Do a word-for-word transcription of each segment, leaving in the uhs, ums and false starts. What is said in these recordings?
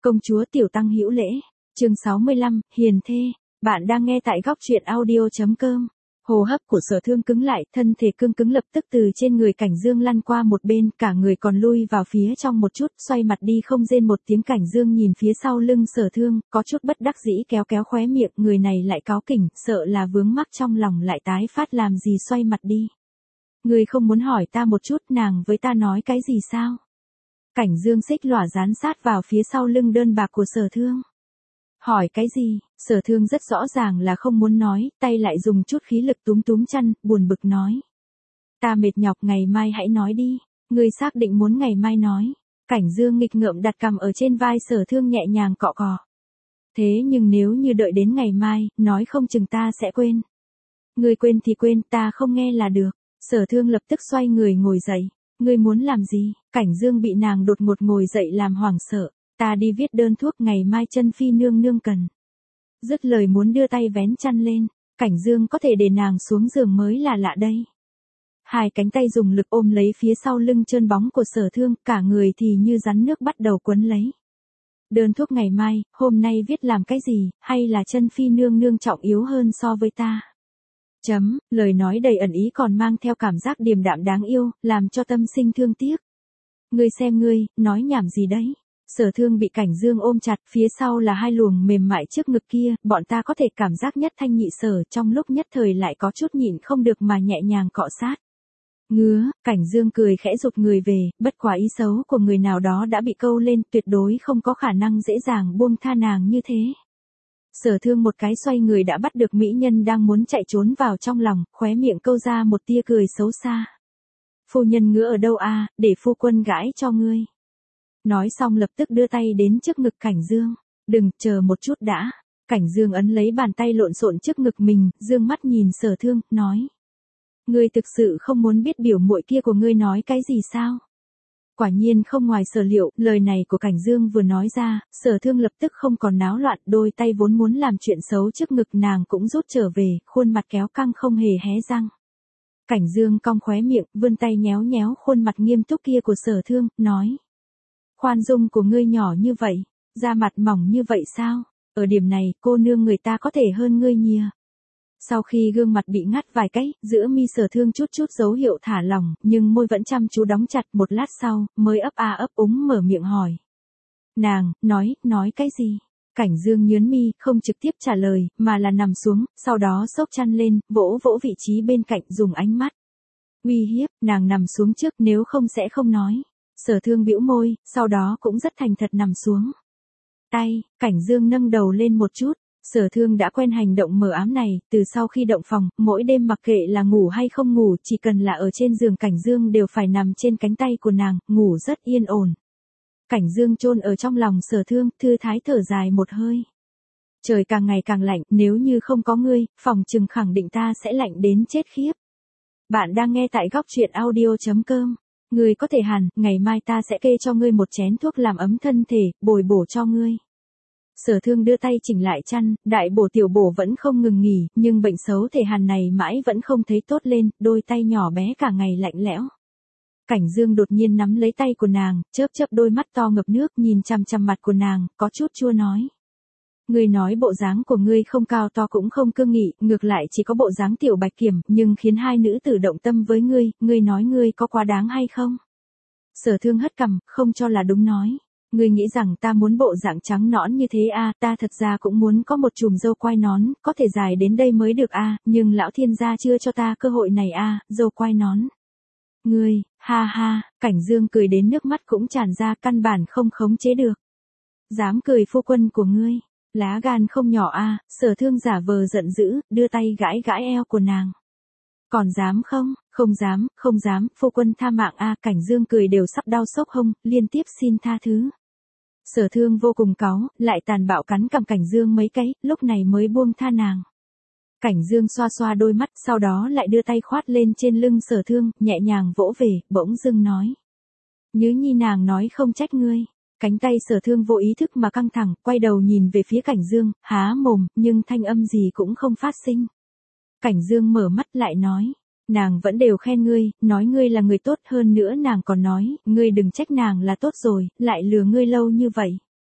Công chúa Tiểu Tăng hữu lễ. Chương sáu mươi lăm, Hiền thê. Bạn đang nghe tại góc truyện audio chấm com. Hô hấp của Sở Thương cứng lại, thân thể cương cứng lập tức từ trên người Cảnh Dương lăn qua một bên, cả người còn lui vào phía trong một chút, xoay mặt đi không rên một tiếng. Cảnh Dương nhìn phía sau lưng Sở Thương, có chút bất đắc dĩ kéo kéo khóe miệng, người này lại cáu kỉnh, sợ là vướng mắc trong lòng lại tái phát làm gì xoay mặt đi. Ngươi không muốn hỏi ta một chút nàng với ta nói cái gì sao? Cảnh Dương xích lỏa dán sát vào phía sau lưng đơn bạc của Sở Thương. Hỏi cái gì? Sở Thương rất rõ ràng là không muốn nói, tay lại dùng chút khí lực túm túm chăn, buồn bực nói. Ta mệt nhọc, ngày mai hãy nói đi. Ngươi xác định muốn ngày mai nói. Cảnh Dương nghịch ngợm đặt cằm ở trên vai Sở Thương nhẹ nhàng cọ cọ. Thế nhưng nếu như đợi đến ngày mai, nói không chừng ta sẽ quên. Ngươi quên thì quên, ta không nghe là được. Sở Thương lập tức xoay người ngồi dậy. Ngươi muốn làm gì? Cảnh Dương bị nàng đột ngột ngồi dậy làm hoảng sợ. Ta đi viết đơn thuốc, ngày mai Chân Phi nương nương cần. Dứt lời muốn đưa tay vén chăn lên. Cảnh Dương có thể để nàng xuống giường mới là lạ đây. Hai cánh tay dùng lực ôm lấy phía sau lưng trơn bóng của Sở Thương, cả người thì như rắn nước bắt đầu quấn lấy. Đơn thuốc ngày mai, hôm nay viết làm cái gì, hay là Chân Phi nương nương trọng yếu hơn so với ta? Chấm, lời nói đầy ẩn ý còn mang theo cảm giác điềm đạm đáng yêu, làm cho tâm sinh thương tiếc. Ngươi xem ngươi, nói nhảm gì đấy? Sở Thương bị Cảnh Dương ôm chặt, phía sau là hai luồng mềm mại trước ngực kia, bọn ta có thể cảm giác nhất thanh nhị sở, trong lúc nhất thời lại có chút nhịn không được mà nhẹ nhàng cọ sát. Ngứa, Cảnh Dương cười khẽ rụt người về, bất quả ý xấu của người nào đó đã bị câu lên, tuyệt đối không có khả năng dễ dàng buông tha nàng như thế. Sở Thương một cái xoay người đã bắt được mỹ nhân đang muốn chạy trốn vào trong lòng, khóe miệng câu ra một tia cười xấu xa. Phu nhân ngứa ở đâu a, để phu quân gãi cho ngươi. Nói xong lập tức đưa tay đến trước ngực Cảnh Dương. Đừng, chờ một chút đã. Cảnh Dương ấn lấy bàn tay lộn xộn trước ngực mình, dương mắt nhìn Sở Thương, nói. Ngươi thực sự không muốn biết biểu muội kia của ngươi nói cái gì sao? Quả nhiên không ngoài sở liệu, lời này của Cảnh Dương vừa nói ra, Sở Thương lập tức không còn náo loạn, đôi tay vốn muốn làm chuyện xấu trước ngực nàng cũng rút trở về, khuôn mặt kéo căng không hề hé răng. Cảnh Dương cong khóe miệng, vươn tay nhéo nhéo khuôn mặt nghiêm túc kia của Sở Thương, nói. Khoan dung của ngươi nhỏ như vậy, da mặt mỏng như vậy sao? Ở điểm này, cô nương người ta có thể hơn ngươi nhiều. Sau khi gương mặt bị ngắt vài cái, giữa mi Sở Thương chút chút dấu hiệu thả lỏng, nhưng môi vẫn chăm chú đóng chặt, một lát sau, mới ấp a ấp úng mở miệng hỏi. Nàng, nói, nói cái gì? Cảnh Dương nhớn mi, không trực tiếp trả lời, mà là nằm xuống, sau đó xốc chăn lên, vỗ vỗ vị trí bên cạnh dùng ánh mắt. Uy hiếp, nàng nằm xuống trước, nếu không sẽ không nói. Sở Thương bĩu môi, sau đó cũng rất thành thật nằm xuống. Tay, Cảnh Dương nâng đầu lên một chút. Sở Thương đã quen hành động mờ ám này, từ sau khi động phòng, mỗi đêm mặc kệ là ngủ hay không ngủ, chỉ cần là ở trên giường Cảnh Dương đều phải nằm trên cánh tay của nàng, ngủ rất yên ổn. Cảnh Dương chôn ở trong lòng Sở Thương, thư thái thở dài một hơi. Trời càng ngày càng lạnh, nếu như không có ngươi, phòng chừng khẳng định ta sẽ lạnh đến chết khiếp. Bạn đang nghe tại góc truyện audio chấm com. Ngươi có thể hẳn, ngày mai ta sẽ kê cho ngươi một chén thuốc làm ấm thân thể, bồi bổ cho ngươi. Sở Thương đưa tay chỉnh lại chăn, đại bổ tiểu bổ vẫn không ngừng nghỉ, nhưng bệnh xấu thể hàn này mãi vẫn không thấy tốt lên, đôi tay nhỏ bé cả ngày lạnh lẽo. Cảnh Dương đột nhiên nắm lấy tay của nàng, chớp chớp đôi mắt to ngập nước nhìn chằm chằm mặt của nàng, có chút chua nói. Ngươi nói bộ dáng của ngươi không cao to cũng không cương nghị, ngược lại chỉ có bộ dáng tiểu bạch kiểm, nhưng khiến hai nữ tử động tâm với ngươi, ngươi nói ngươi có quá đáng hay không? Sở Thương hất cằm, không cho là đúng nói. Ngươi nghĩ rằng ta muốn bộ dạng trắng nõn như thế à, ta thật ra cũng muốn có một chùm râu quai nón, có thể dài đến đây mới được à, nhưng lão thiên gia chưa cho ta cơ hội này à, râu quai nón. Ngươi, ha ha, Cảnh Dương cười đến nước mắt cũng tràn ra, căn bản không khống chế được. Dám cười phu quân của ngươi, lá gan không nhỏ à, Sở Thương giả vờ giận dữ, đưa tay gãi gãi eo của nàng. Còn dám không, không dám, không dám, phu quân tha mạng à, Cảnh Dương cười đều sắp đau sốc hông, liên tiếp xin tha thứ. Sở Thương vô cùng cáu, lại tàn bạo cắn cằm Cảnh Dương mấy cái, lúc này mới buông tha nàng. Cảnh Dương xoa xoa đôi mắt, sau đó lại đưa tay khoát lên trên lưng Sở Thương, nhẹ nhàng vỗ về, bỗng dưng nói. Nhứ nhi nàng nói không trách ngươi. Cánh tay Sở Thương vô ý thức mà căng thẳng, quay đầu nhìn về phía Cảnh Dương, há mồm, nhưng thanh âm gì cũng không phát sinh. Cảnh Dương mở mắt lại nói. Nàng vẫn đều khen ngươi, nói ngươi là người tốt, hơn nữa nàng còn nói, ngươi đừng trách nàng là tốt rồi, lại lừa ngươi lâu như vậy.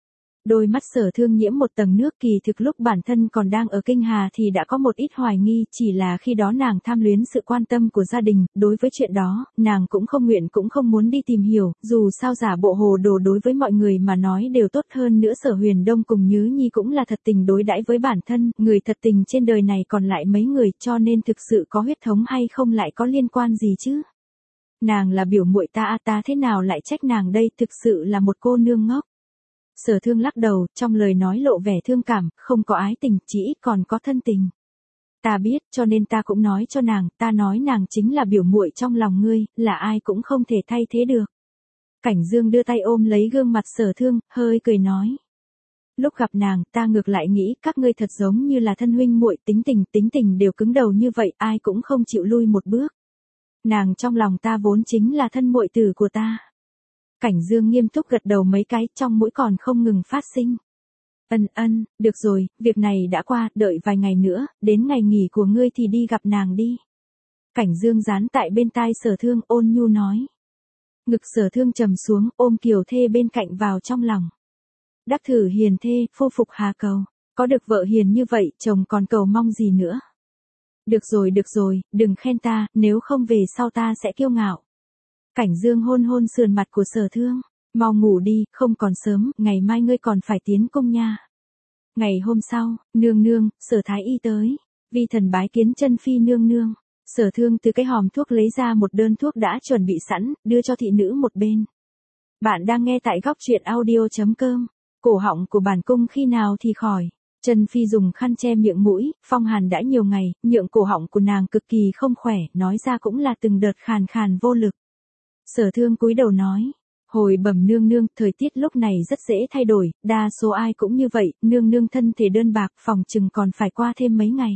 Đôi mắt Sở Thương nhiễm một tầng nước, kỳ thực lúc bản thân còn đang ở Kinh Hà thì đã có một ít hoài nghi, chỉ là khi đó nàng tham luyến sự quan tâm của gia đình, đối với chuyện đó, nàng cũng không nguyện cũng không muốn đi tìm hiểu, dù sao giả bộ hồ đồ đối với mọi người mà nói đều tốt hơn nữa. Sở Huyền Đông cùng Nhứ Nhi cũng là thật tình đối đãi với bản thân, người thật tình trên đời này còn lại mấy người, cho nên thực sự có huyết thống hay không lại có liên quan gì chứ. Nàng là biểu muội ta a, ta thế nào lại trách nàng đây, thực sự là một cô nương ngốc. Sở Thương lắc đầu, trong lời nói lộ vẻ thương cảm, không có ái tình, chỉ ít còn có thân tình. Ta biết, cho nên ta cũng nói cho nàng, ta nói nàng chính là biểu muội trong lòng ngươi, là ai cũng không thể thay thế được. Cảnh Dương đưa tay ôm lấy gương mặt Sở Thương, hơi cười nói. Lúc gặp nàng, ta ngược lại nghĩ các ngươi thật giống như là thân huynh muội, tính tình, tính tình đều cứng đầu như vậy, ai cũng không chịu lui một bước. Nàng trong lòng ta vốn chính là thân muội tử của ta. Cảnh Dương nghiêm túc gật đầu mấy cái, trong mũi còn không ngừng phát sinh. Ân ân, được rồi, việc này đã qua, đợi vài ngày nữa, đến ngày nghỉ của ngươi thì đi gặp nàng đi. Cảnh Dương dán tại bên tai Sở Thương, ôn nhu nói. Ngực Sở Thương trầm xuống, ôm Kiều Thê bên cạnh vào trong lòng. Đắc thử hiền thê, phu phục hà cầu, có được vợ hiền như vậy, chồng còn cầu mong gì nữa. Được rồi được rồi, đừng khen ta, nếu không về sau ta sẽ kiêu ngạo. Cảnh Dương hôn hôn sườn mặt của Sở Thương, mau ngủ đi, không còn sớm, ngày mai ngươi còn phải tiến cung nha. Ngày hôm sau, nương nương, Sở Thái Y tới, vi thần bái kiến chân phi nương nương. Sở Thương từ cái hòm thuốc lấy ra một đơn thuốc đã chuẩn bị sẵn, đưa cho thị nữ một bên. Bạn đang nghe tại góc truyện audio chấm com, cổ họng của bản cung khi nào thì khỏi. Trần Phi dùng khăn che miệng mũi, phong hàn đã nhiều ngày, nhượng cổ họng của nàng cực kỳ không khỏe, nói ra cũng là từng đợt khàn khàn vô lực. Sở Thương cúi đầu nói, hồi bẩm nương nương, thời tiết lúc này rất dễ thay đổi, đa số ai cũng như vậy, nương nương thân thể đơn bạc, phòng chừng còn phải qua thêm mấy ngày.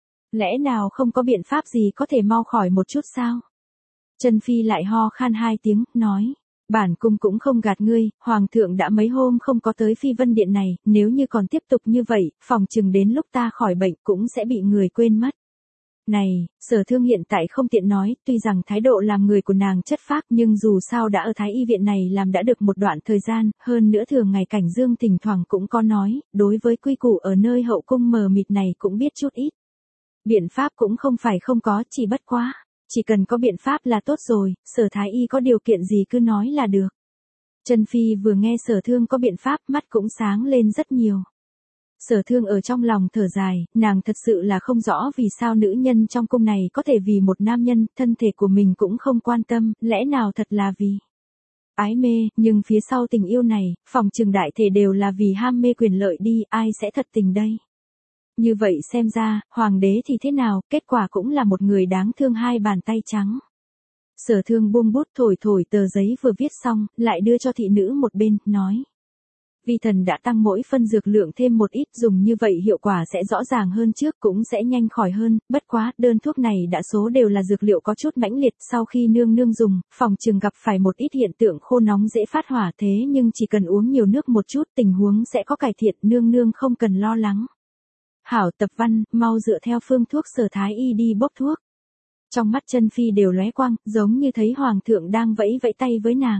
Lẽ nào không có biện pháp gì có thể mau khỏi một chút sao? Trần Phi lại ho khan hai tiếng, nói, bản cung cũng không gạt ngươi, hoàng thượng đã mấy hôm không có tới Phi Vân Điện này, nếu như còn tiếp tục như vậy, phòng chừng đến lúc ta khỏi bệnh cũng sẽ bị người quên mất. Này, Sở Thương hiện tại không tiện nói, tuy rằng thái độ làm người của nàng chất phác nhưng dù sao đã ở Thái Y viện này làm đã được một đoạn thời gian, hơn nữa thường ngày Cảnh Dương thỉnh thoảng cũng có nói, đối với quy củ ở nơi hậu cung mờ mịt này cũng biết chút ít. Biện pháp cũng không phải không có, chỉ bất quá, chỉ cần có biện pháp là tốt rồi, Sở Thái Y có điều kiện gì cứ nói là được. Trần Phi vừa nghe Sở Thương có biện pháp, mắt cũng sáng lên rất nhiều. Sở Thương ở trong lòng thở dài, nàng thật sự là không rõ vì sao nữ nhân trong cung này có thể vì một nam nhân, thân thể của mình cũng không quan tâm, lẽ nào thật là vì ái mê, nhưng phía sau tình yêu này, phòng trừng đại thể đều là vì ham mê quyền lợi đi, ai sẽ thật tình đây? Như vậy xem ra, hoàng đế thì thế nào, kết quả cũng là một người đáng thương hai bàn tay trắng. Sở Thương buông bút thổi thổi tờ giấy vừa viết xong, lại đưa cho thị nữ một bên, nói. Vi thần đã tăng mỗi phân dược lượng thêm một ít, dùng như vậy hiệu quả sẽ rõ ràng hơn trước, cũng sẽ nhanh khỏi hơn, bất quá, đơn thuốc này đã số đều là dược liệu có chút mãnh liệt, sau khi nương nương dùng, phòng trường gặp phải một ít hiện tượng khô nóng dễ phát hỏa, thế nhưng chỉ cần uống nhiều nước một chút tình huống sẽ có cải thiện, nương nương không cần lo lắng. Hảo Tập Văn, mau dựa theo phương thuốc Sở Thái Y đi bốc thuốc. Trong mắt Trân Phi đều lóe quang, giống như thấy hoàng thượng đang vẫy vẫy tay với nàng.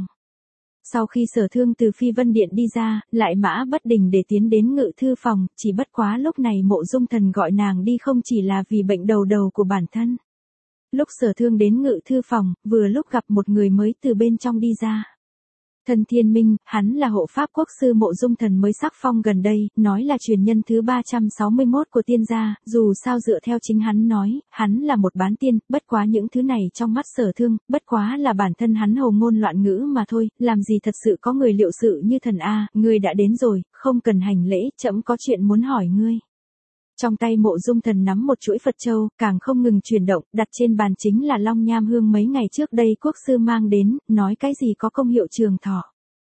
Sau khi Sở Thương từ Phi Vân Điện đi ra, lại mã bất đình để tiến đến ngự thư phòng, chỉ bất quá lúc này Mộ Dung Thần gọi nàng đi không chỉ là vì bệnh đầu đầu của bản thân. Lúc Sở Thương đến ngự thư phòng, vừa lúc gặp một người mới từ bên trong đi ra. Thần Thiên Minh, hắn là hộ pháp quốc sư Mộ Dung Thần mới sắc phong gần đây, nói là truyền nhân thứ ba trăm sáu mươi mốt của tiên gia, dù sao dựa theo chính hắn nói, hắn là một bán tiên, bất quá những thứ này trong mắt Sở Thương, bất quá là bản thân hắn hồ ngôn loạn ngữ mà thôi, làm gì thật sự có người liệu sự như thần a, ngươi đã đến rồi, không cần hành lễ, trẫm có chuyện muốn hỏi ngươi. Trong tay Mộ Dung Thần nắm một chuỗi Phật châu, càng không ngừng chuyển động, đặt trên bàn chính là long nham hương mấy ngày trước đây quốc sư mang đến, nói cái gì có công hiệu trường thọ.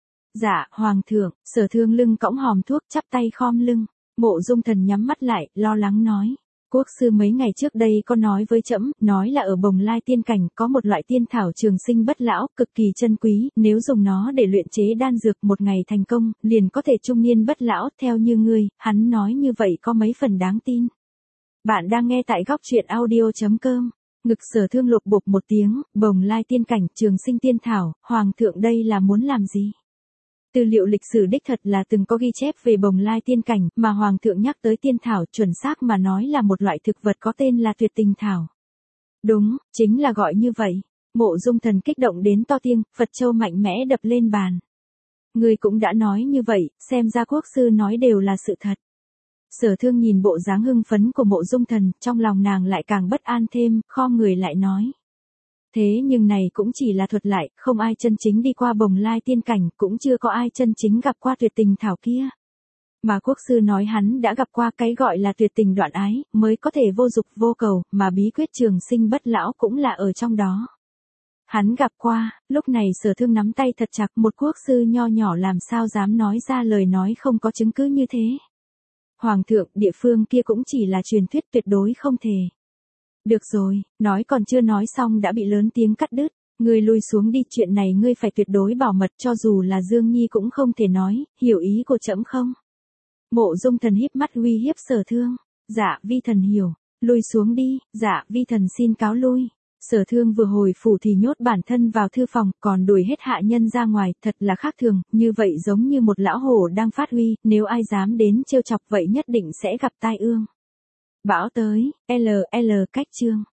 Dạ, hoàng thượng, Sở Thương lưng cõng hòm thuốc, chắp tay khom lưng. Mộ Dung Thần nhắm mắt lại, lo lắng nói. Quốc sư mấy ngày trước đây có nói với trẫm, nói là ở Bồng Lai tiên cảnh có một loại tiên thảo trường sinh bất lão, cực kỳ chân quý, nếu dùng nó để luyện chế đan dược một ngày thành công, liền có thể trung niên bất lão, theo như ngươi, hắn nói như vậy có mấy phần đáng tin. Bạn đang nghe tại góc truyện audio chấm com. Ngực Sở Thương lột bột một tiếng, Bồng Lai tiên cảnh, trường sinh tiên thảo, hoàng thượng đây là muốn làm gì? Tư liệu lịch sử đích thật là từng có ghi chép về bồng lai tiên cảnh, mà Hoàng thượng nhắc tới tiên thảo chuẩn xác mà nói là một loại thực vật có tên là tuyệt tình thảo. Đúng, chính là gọi như vậy. Mộ Dung Thần kích động đến to tiếng, Phật châu mạnh mẽ đập lên bàn. Ngươi cũng đã nói như vậy, xem ra quốc sư nói đều là sự thật. Sở Thương nhìn bộ dáng hưng phấn của Mộ Dung Thần, trong lòng nàng lại càng bất an thêm, khom người lại nói. Thế nhưng này cũng chỉ là thuật lại, không ai chân chính đi qua bồng lai tiên cảnh, cũng chưa có ai chân chính gặp qua tuyệt tình thảo kia. Mà quốc sư nói hắn đã gặp qua cái gọi là tuyệt tình đoạn ái, mới có thể vô dục vô cầu, mà bí quyết trường sinh bất lão cũng là ở trong đó. Hắn gặp qua, lúc này Sở Thương nắm tay thật chặt, một quốc sư nho nhỏ làm sao dám nói ra lời nói không có chứng cứ như thế. Hoàng thượng, địa phương kia cũng chỉ là truyền thuyết, tuyệt đối không thể. Được rồi, nói còn chưa nói xong đã bị lớn tiếng cắt đứt. Ngươi lui xuống đi, chuyện này ngươi phải tuyệt đối bảo mật, cho dù là Dương Nhi cũng không thể nói, hiểu ý của trẫm không? Mộ Dung Thần híp mắt uy hiếp Sở Thương. Dạ, vi thần hiểu. Lui xuống đi, dạ, vi thần xin cáo lui. Sở Thương vừa hồi phủ thì nhốt bản thân vào thư phòng, còn đuổi hết hạ nhân ra ngoài, thật là khác thường, như vậy giống như một lão hổ đang phát uy, nếu ai dám đến trêu chọc vậy nhất định sẽ gặp tai ương. Bão tới, L L cách chương.